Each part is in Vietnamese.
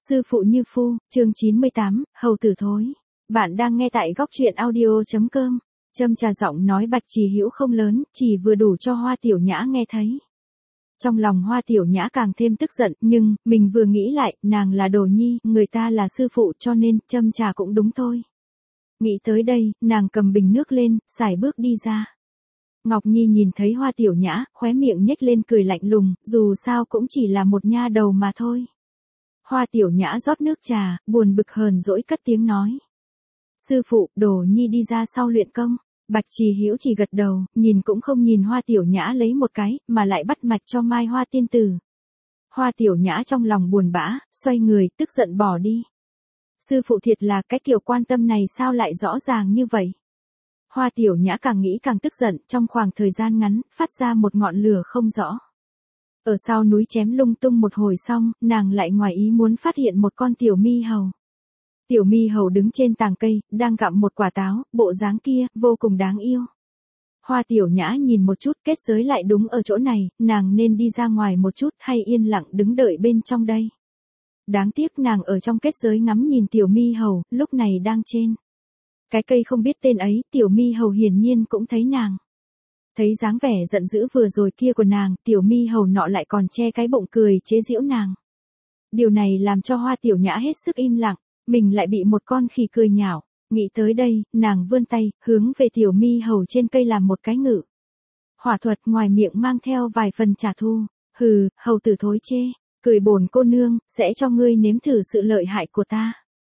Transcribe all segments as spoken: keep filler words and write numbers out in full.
Sư phụ như phu, chương chín mươi tám, hầu tử thối. Bạn đang nghe tại góc truyện audio.com. Châm trà giọng nói Bạch Trì Hữu không lớn, chỉ vừa đủ cho Hoa Tiểu Nhã nghe thấy. Trong lòng Hoa Tiểu Nhã càng thêm tức giận, nhưng, mình vừa nghĩ lại, nàng là đồ nhi, người ta là sư phụ cho nên, châm trà cũng đúng thôi. Nghĩ tới đây, nàng cầm bình nước lên, sải bước đi ra. Ngọc Nhi nhìn thấy Hoa Tiểu Nhã, khóe miệng nhếch lên cười lạnh lùng, dù sao cũng chỉ là một nha đầu mà thôi. Hoa Tiểu Nhã rót nước trà, buồn bực hờn dỗi cất tiếng nói. Sư phụ, đồ nhi đi ra sau luyện công. Bạch Trì Hữu chỉ gật đầu, nhìn cũng không nhìn Hoa Tiểu Nhã lấy một cái, mà lại bắt mạch cho Mai Hoa tiên tử. Hoa Tiểu Nhã trong lòng buồn bã, xoay người, tức giận bỏ đi. Sư phụ thiệt là cái kiểu quan tâm này sao lại rõ ràng như vậy. Hoa Tiểu Nhã càng nghĩ càng tức giận, trong khoảng thời gian ngắn, phát ra một ngọn lửa không rõ. Ở sau núi chém lung tung một hồi xong, nàng lại ngoài ý muốn phát hiện một con tiểu mi hầu. Tiểu mi hầu đứng trên tàng cây, đang gặm một quả táo, bộ dáng kia, vô cùng đáng yêu. Hoa Tiểu Nhã nhìn một chút, kết giới lại đúng ở chỗ này, nàng nên đi ra ngoài một chút hay yên lặng đứng đợi bên trong đây. Đáng tiếc nàng ở trong kết giới ngắm nhìn tiểu mi hầu, lúc này đang trên cái cây không biết tên ấy, tiểu mi hầu hiển nhiên cũng thấy nàng. Thấy dáng vẻ giận dữ vừa rồi kia của nàng, tiểu mi hầu nọ lại còn che cái bụng cười chế giễu nàng. Điều này làm cho Hoa Tiểu Nhã hết sức im lặng, mình lại bị một con khỉ cười nhạo. Nghĩ tới đây, nàng vươn tay, hướng về tiểu mi hầu trên cây làm một cái ngự. Hỏa thuật ngoài miệng mang theo vài phần trả thù. Hừ, hầu tử thối chê, cười bổn cô nương, sẽ cho ngươi nếm thử sự lợi hại của ta.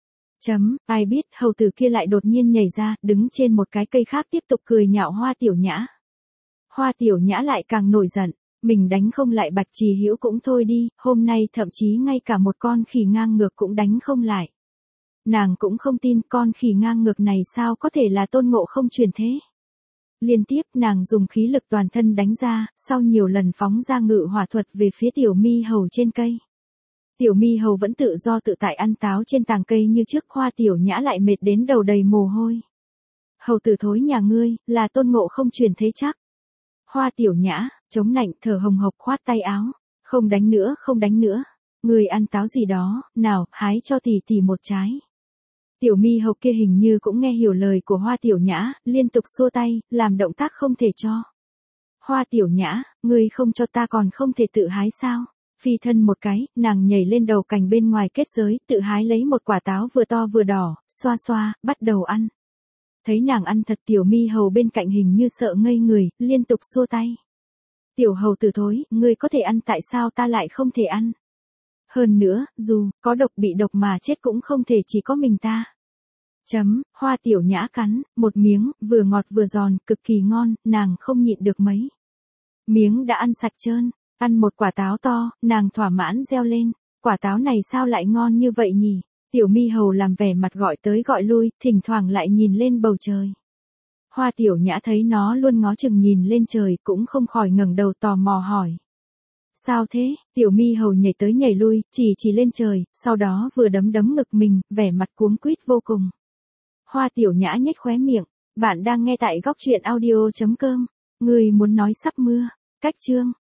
Chấm, ai biết hầu tử kia lại đột nhiên nhảy ra, đứng trên một cái cây khác tiếp tục cười nhạo Hoa Tiểu Nhã. Hoa Tiểu Nhã lại càng nổi giận, mình đánh không lại Bạch Trì Hữu cũng thôi đi, hôm nay thậm chí ngay cả một con khỉ ngang ngược cũng đánh không lại. Nàng cũng không tin con khỉ ngang ngược này sao có thể là tôn ngộ không truyền thế. Liên tiếp nàng dùng khí lực toàn thân đánh ra, sau nhiều lần phóng ra ngự hỏa thuật về phía tiểu mi hầu trên cây. Tiểu mi hầu vẫn tự do tự tại ăn táo trên tàng cây như trước. Hoa Tiểu Nhã lại mệt đến đầu đầy mồ hôi. Hầu tử thối nhà ngươi, là tôn ngộ không truyền thế chắc. Hoa Tiểu Nhã, chống nạnh thở hồng hộc khoát tay áo. Không đánh nữa, không đánh nữa. Người ăn táo gì đó, nào, hái cho tỷ tỷ một trái. Tiểu mi hầu kia hình như cũng nghe hiểu lời của Hoa Tiểu Nhã, liên tục xua tay, làm động tác không thể cho. Hoa Tiểu Nhã, ngươi không cho ta còn không thể tự hái sao? Phi thân một cái, nàng nhảy lên đầu cành bên ngoài kết giới, tự hái lấy một quả táo vừa to vừa đỏ, xoa xoa, bắt đầu ăn. Thấy nàng ăn thật, tiểu mi hầu bên cạnh hình như sợ ngây người, liên tục xua tay. Tiểu hầu tử thối, ngươi có thể ăn tại sao ta lại không thể ăn? Hơn nữa, dù có độc bị độc mà chết cũng không thể chỉ có mình ta. Chấm, Hoa Tiểu Nhã cắn, một miếng, vừa ngọt vừa giòn, cực kỳ ngon, nàng không nhịn được mấy. Miếng đã ăn sạch trơn, ăn một quả táo to, nàng thỏa mãn reo lên, quả táo này sao lại ngon như vậy nhỉ? Tiểu mi hầu làm vẻ mặt gọi tới gọi lui, thỉnh thoảng lại nhìn lên bầu trời. Hoa Tiểu Nhã thấy nó luôn ngó chừng nhìn lên trời, cũng không khỏi ngẩng đầu tò mò hỏi. Sao thế? Tiểu mi hầu nhảy tới nhảy lui, chỉ chỉ lên trời, sau đó vừa đấm đấm ngực mình, vẻ mặt cuống quýt vô cùng. Hoa Tiểu Nhã nhếch khóe miệng, bạn đang nghe tại góc truyện audio.com, người muốn nói sắp mưa, cách chương.